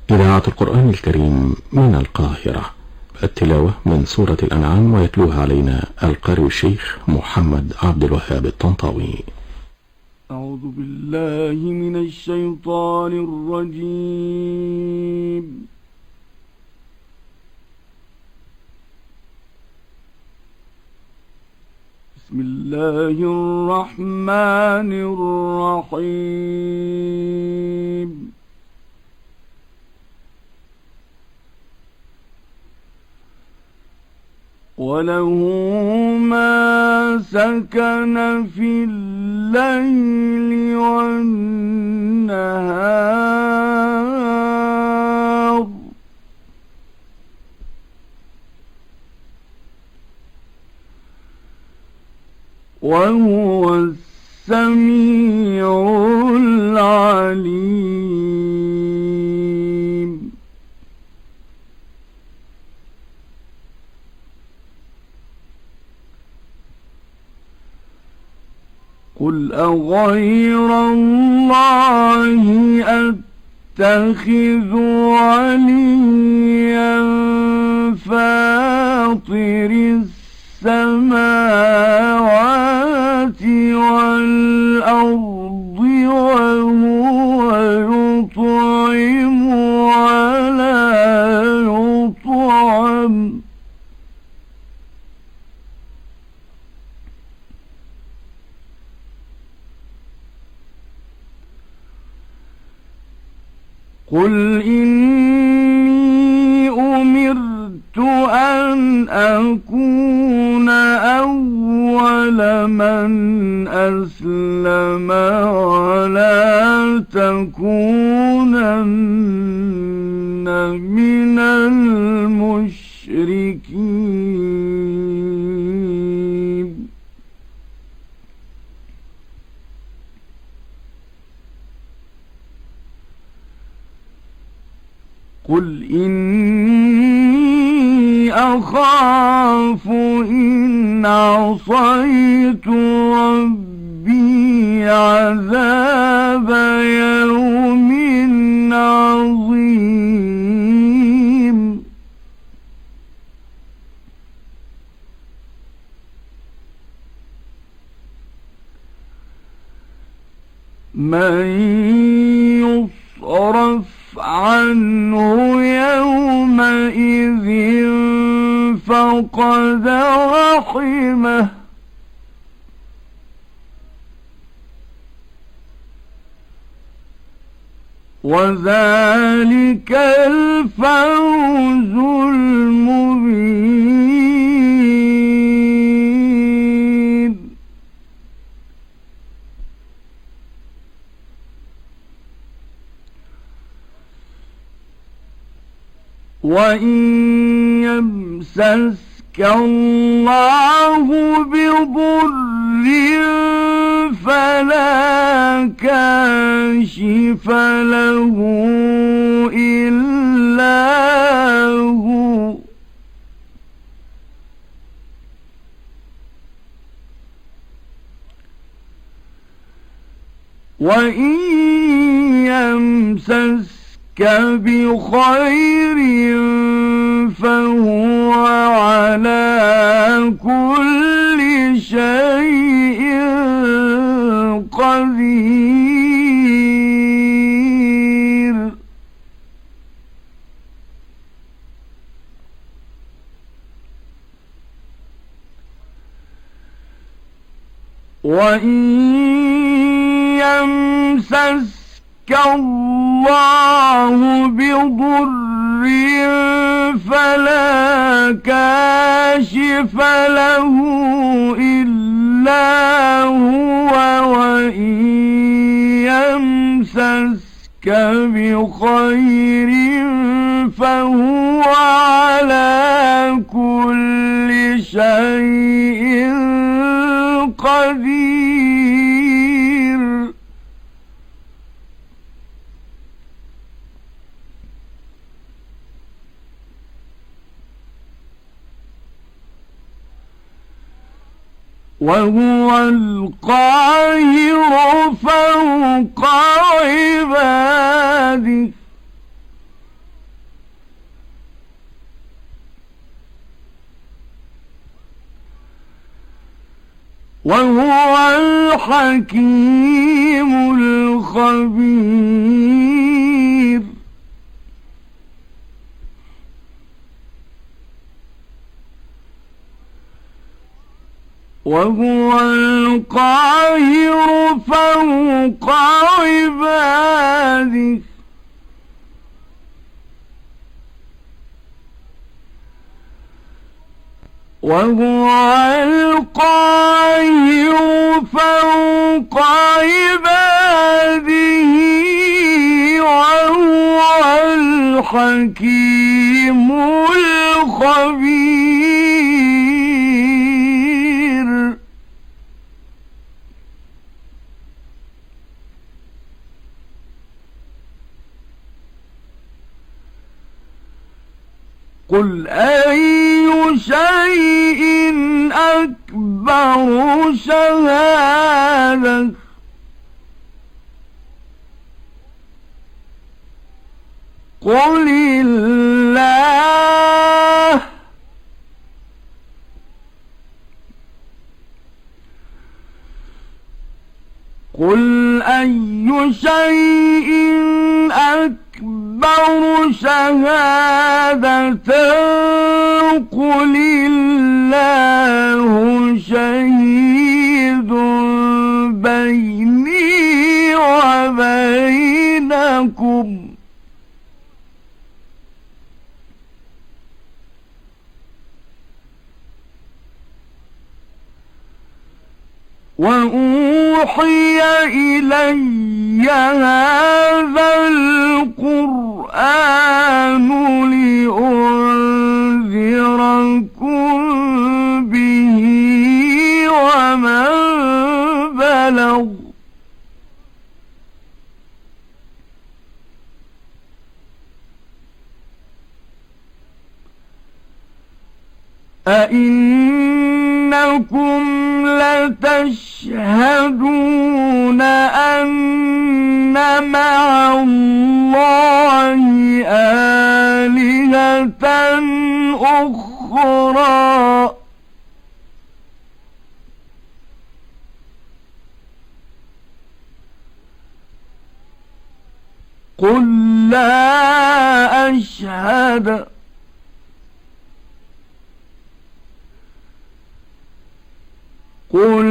إذاعة القرآن الكريم من القاهرة. التلاوة من سورة الأنعام، ويتلوها علينا القارئ الشيخ محمد عبد الوهاب الطنطاوي. أعوذ بالله من الشيطان الرجيم. بسم الله الرحمن الرحيم. وله ما سكن في الليل والنهار، وهو السميع العليم. قل أغير الله أتخذ وليا فاطر السماوات والأرض، وهو يطعم ولا يطعم، قل إني أمرت أن أكون أول من أسلم ولا تكونن من المشركين. قل إني أخاف إن عصيت ربي عذاب يوم عظيم. من يصرف عنه يومئذ فقد رحمه، وذلك الفوز المبين. وإن يمسسك الله بضر فلا كاشف له إلا هو، وإن يمسسك بخير فهو على كل شيء قدير. وإن يمسسك الله بضر فلا كاشف له إلا هو، وإن يمسسك بخير فهو على كل شيء قدير. وهو القاهر فوق عباده وهو الحكيم الخبير. وهو القاهر فوق عباده وهو القاهر فوق عباده وهو الحكيم الخبير. قل أي شيء أكبر شهادة قل الله قل أي شيء أكبر شهادة قل الله شهيد بيني وبينكم وأوحي إلي هذا القرآن لأنذركم به ومن بلغ أئنكم لتشهدون أن مع الله آلهة أخرى قل لا أشهد قل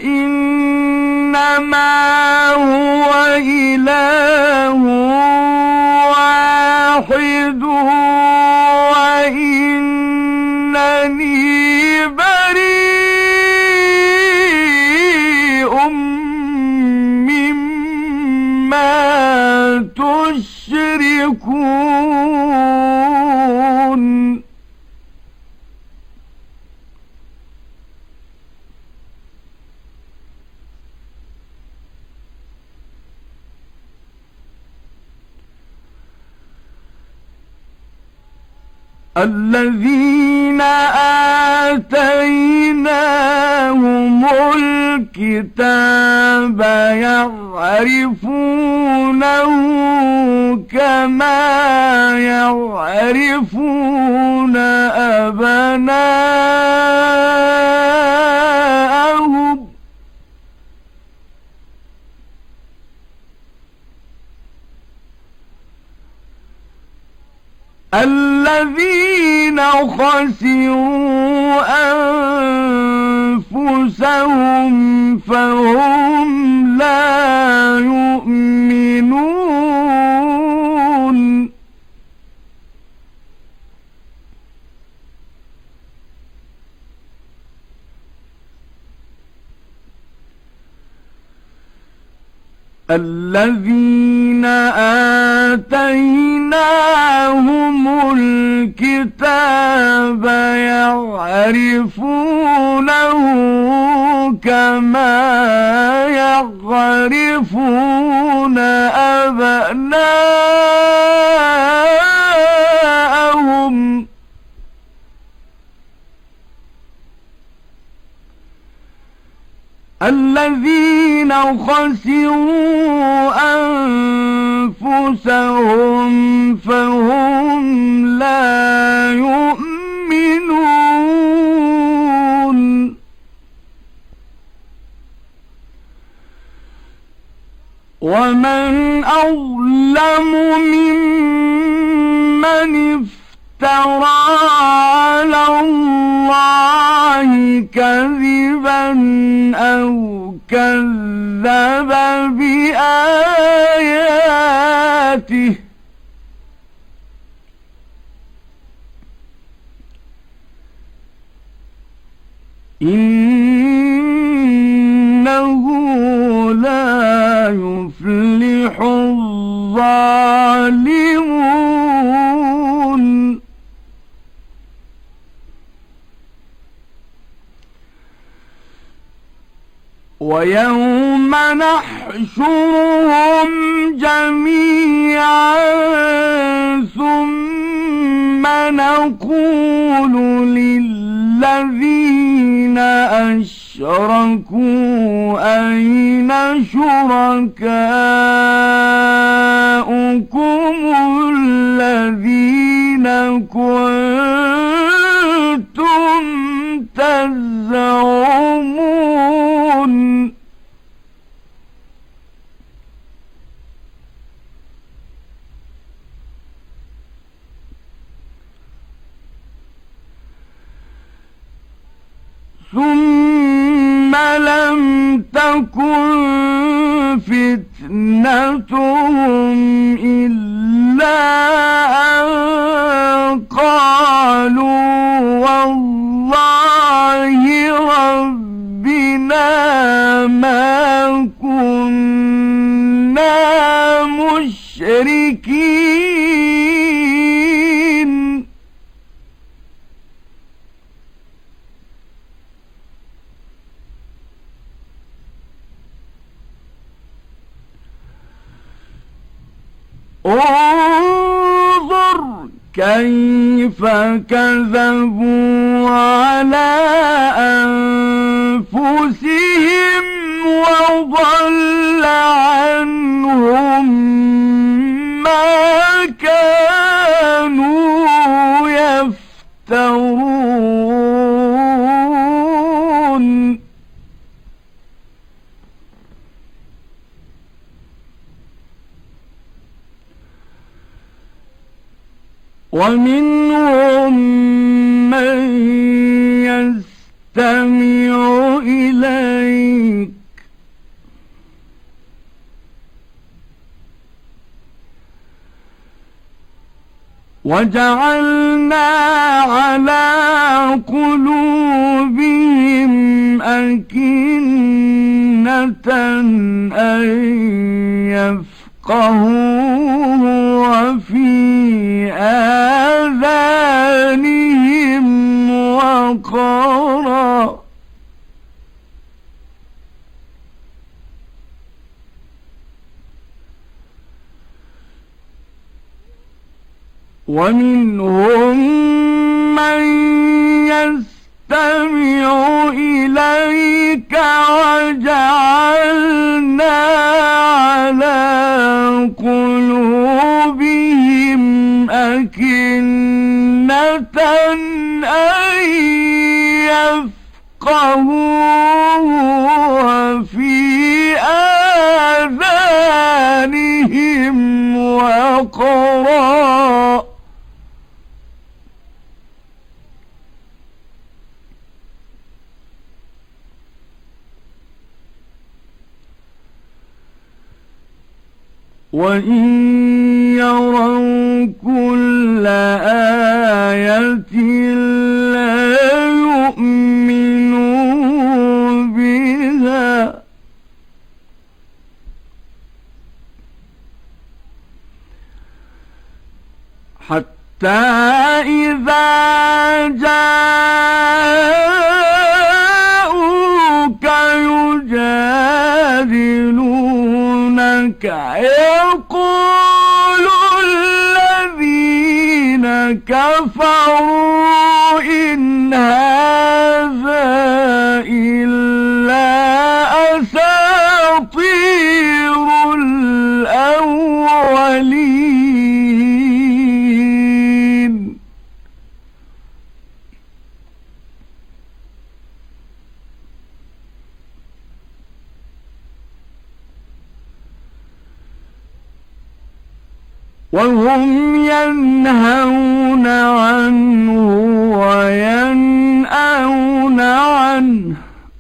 إنما هو إله واحد وإنني بريء مما تشركون. الذين آتيناهم الكتاب يعرفونه كما يعرفون أبناءهم الذين خسروا أنفسهم فهم لا يؤمنون. الذين آتيناهم الكتاب يعرفونه كما يعرفون أبناءهم الذين خسروا أنفسهم فهم لا يؤمنون. ممن افترى على الله كذبا أو كذب بآياته إنه لا يفلح الظالمون ويوم نحشرهم جميعا ثم نقول للذين أشركوا أين شركاؤكم الذين كنتم تزعمون ثم لم تكن فتنتهم إلا أن قالوا والله ربنا ما كنا مشركين انظر كيف كذبوا على أنفسهم وضل عنهم ما كانوا يفترون ومنهم من يستمع إليك وجعلنا على قلوبهم أكنة أن يفقهوه وفي آذانهم وقرا ومنهم من يستمع إليك وجعلنا على قلوبهم أكنة أن يفقهوه وفي آذانهم وقرا وإن يروا كل آية لا يؤمنوا بها حتى إذا جاءوك يجادلونك يقول الذين كفروا إن هذا إلا أساطير الأولين وهم ينهون عنه وينأون عنه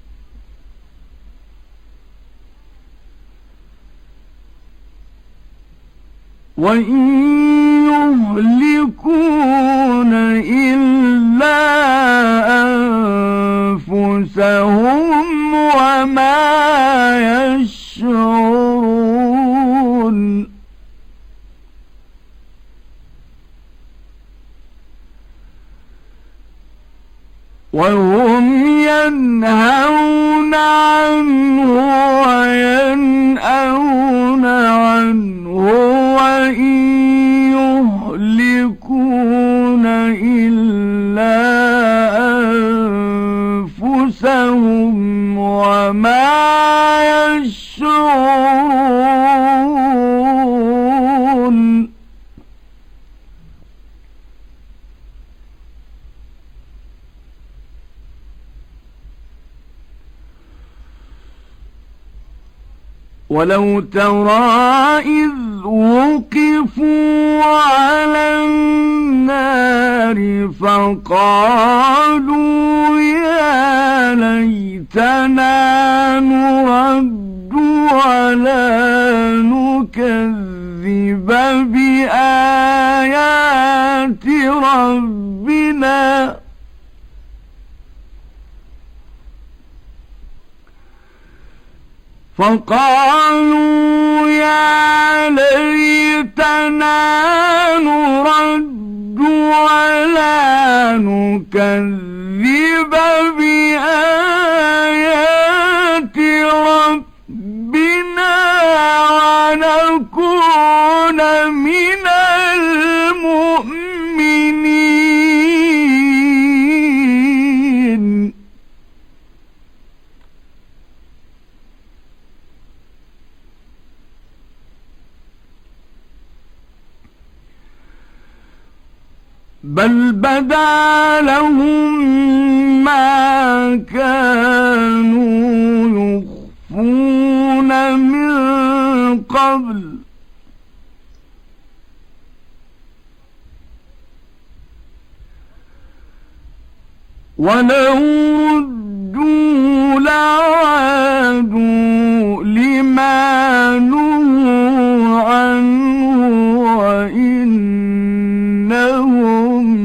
وإن يهلكون إلا أنفسهم وما يشعرون وهم ينهون عنه وينأون عنه وإن يهلكون إلا أنفسهم وما يشعرون ولو ترى إذ وقفوا على النار فقالوا يا ليتنا نرد ولا نكذب بآيات ربنا فقالوا يا ليتنا نرد ولا نكذب بآيات ربنا ونكون من المؤمنين بل بدا لهم ما كانوا يخفون من قبل ولو ردوا لعادوا لما نهوا عنه وإنهم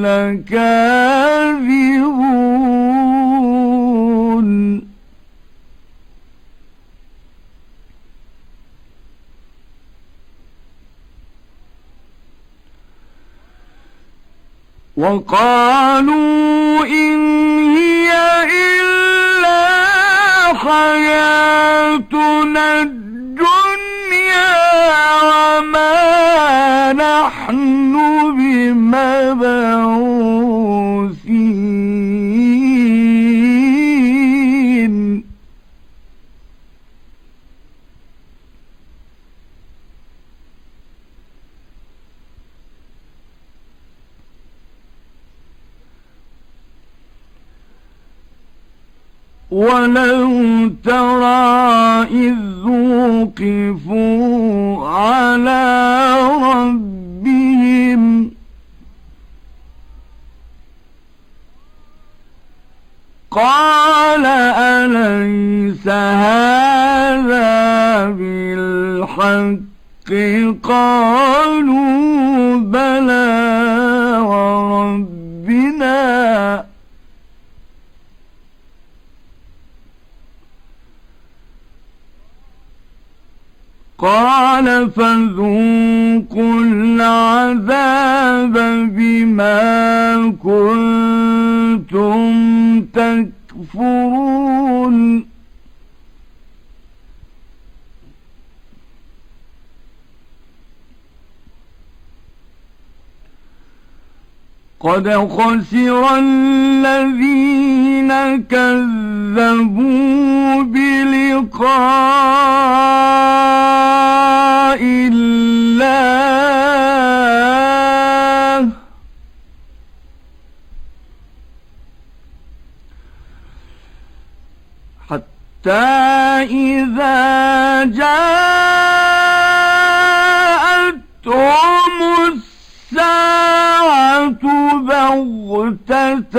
لكاذبون وقالوا إن هي إلا حياتنا الدنيا وما نحن بمبعوثين ولو ترى إذ وقفوا على ربهم قال أليس هذا بالحق قالوا بلى وربنا قال فذوقوا العذاب بما كنتم تكفرون قد خسر الذين كذبوا بلقاء الله حتى إذا جاءتهم الساعة بغتة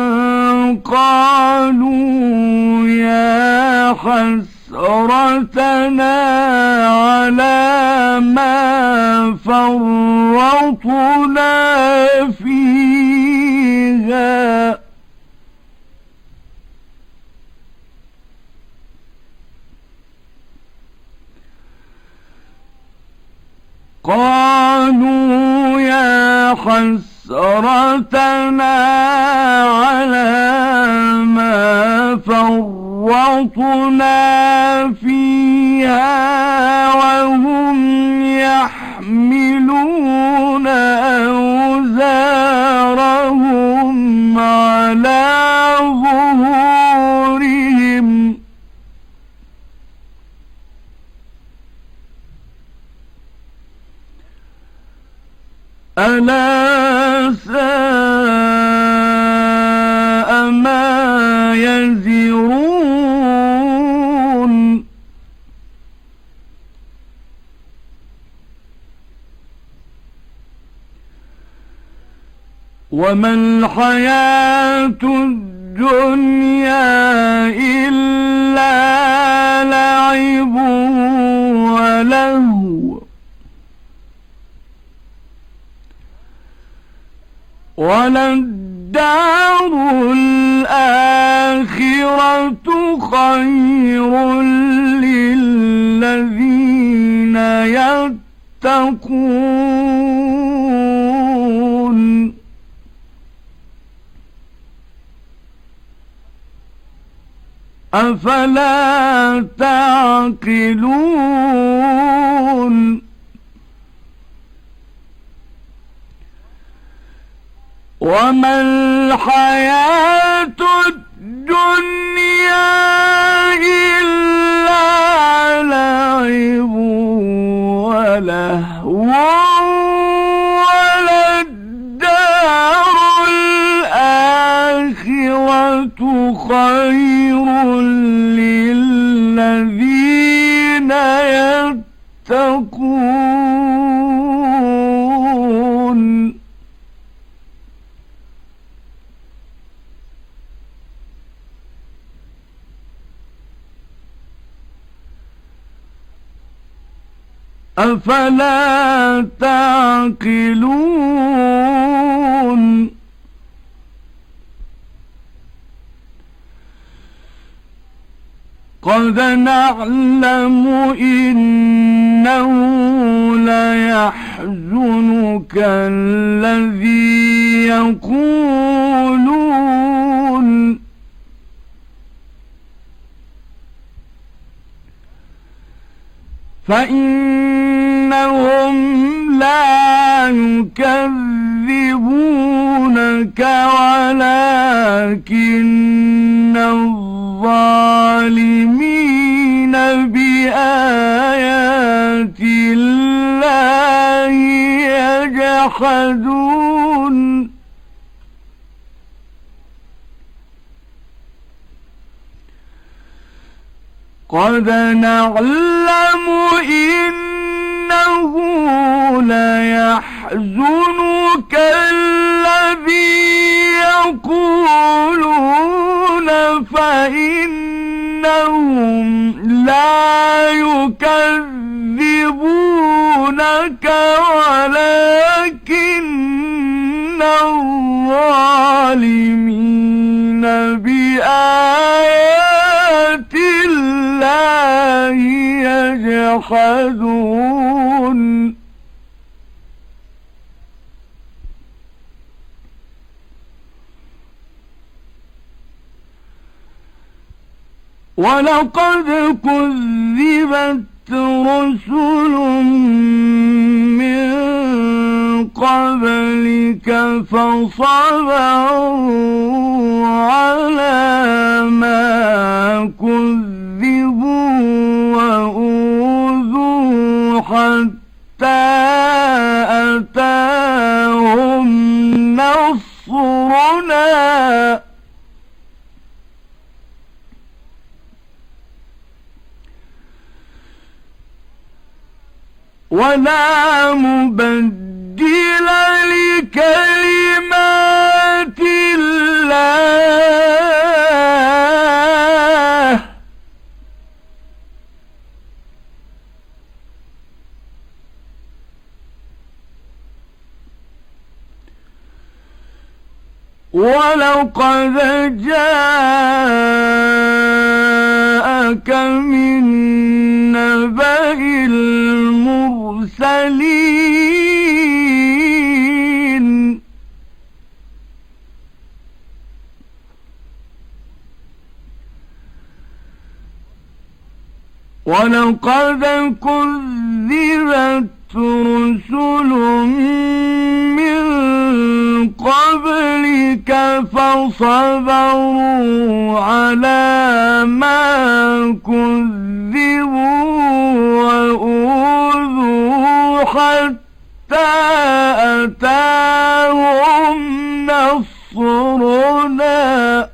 قالوا يا حسرتنا على ما فرطنا فيها قالوا يا حسرتنا على ما فرطنا فيها وهم يحملون أوزارهم على ظهورهم ألا ساء ما يزرون وما الحياة الدنيا إلا لعب ولهو وللدار الآخرة خير للذين يتقون أفلا تعقلون وما الحياة الدنيا إلا لعب ولهو وللدار الآخرة خير للذين يتقون أفلا تعقلون قد نعلم إنه ليحزنك الذي يقولون فإنهم لا يكذبونك ولكن الظالمين بآيات الله يجحدون قد نعلم إنه ليحزنك الذي يقولون فإنهم لا يكذبونك ولكن الظالمين بآيات الله يجحدون ولقد كذبت رسل من قبلك فصبروا على ما كذبوا وأوذوا حتى أتاهم نصرنا ولا مبدل لكلمات الله ولقد جاءك من نبأ المرسلين ولقد كذبت رسل من قبلك فصبروا على ما كذبوا وأوذوا حتى أتاهم نصرنا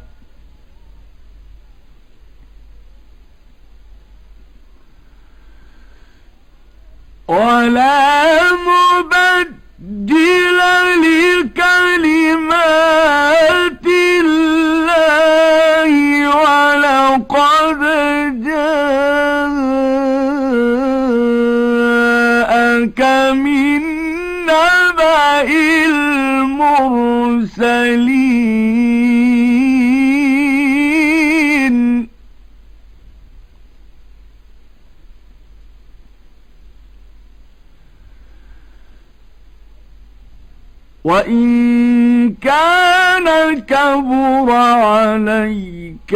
ولا مبدل لكلمات الله ولقد جاءك من نبأ المرسلين وإن كان كبر عليك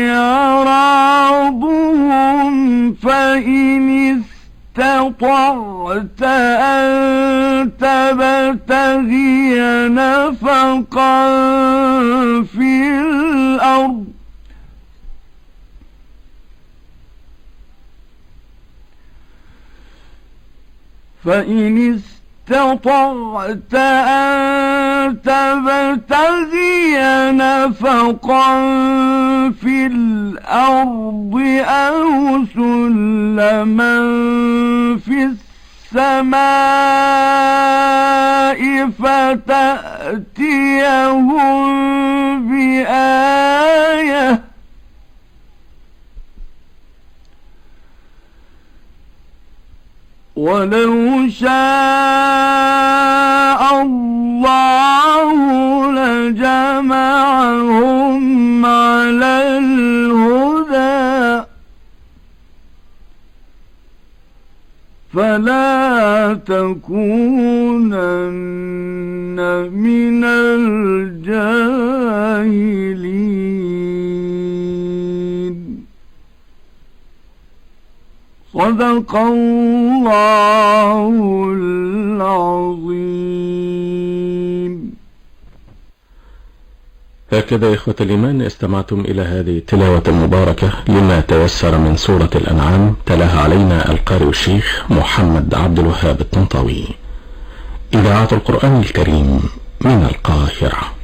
إعراضهم فإن استطعت أن تبتغي نفقا في الأرض استطعت أن تبتغي نفقا في الأرض أو سلما في السماء فتأتيهم بآية ولو شاء الله لجمعهم على الهدى فلا تكونن من الجاهلين. صدق الله العظيم. هكذا إخوة الإيمان استمعتم إلى هذه التلاوة المباركة لما تيسر من سورة الأنعام، تلاها علينا القارئ الشيخ محمد عبد الوهاب الطنطاوي. إذاعة القرآن الكريم من القاهرة.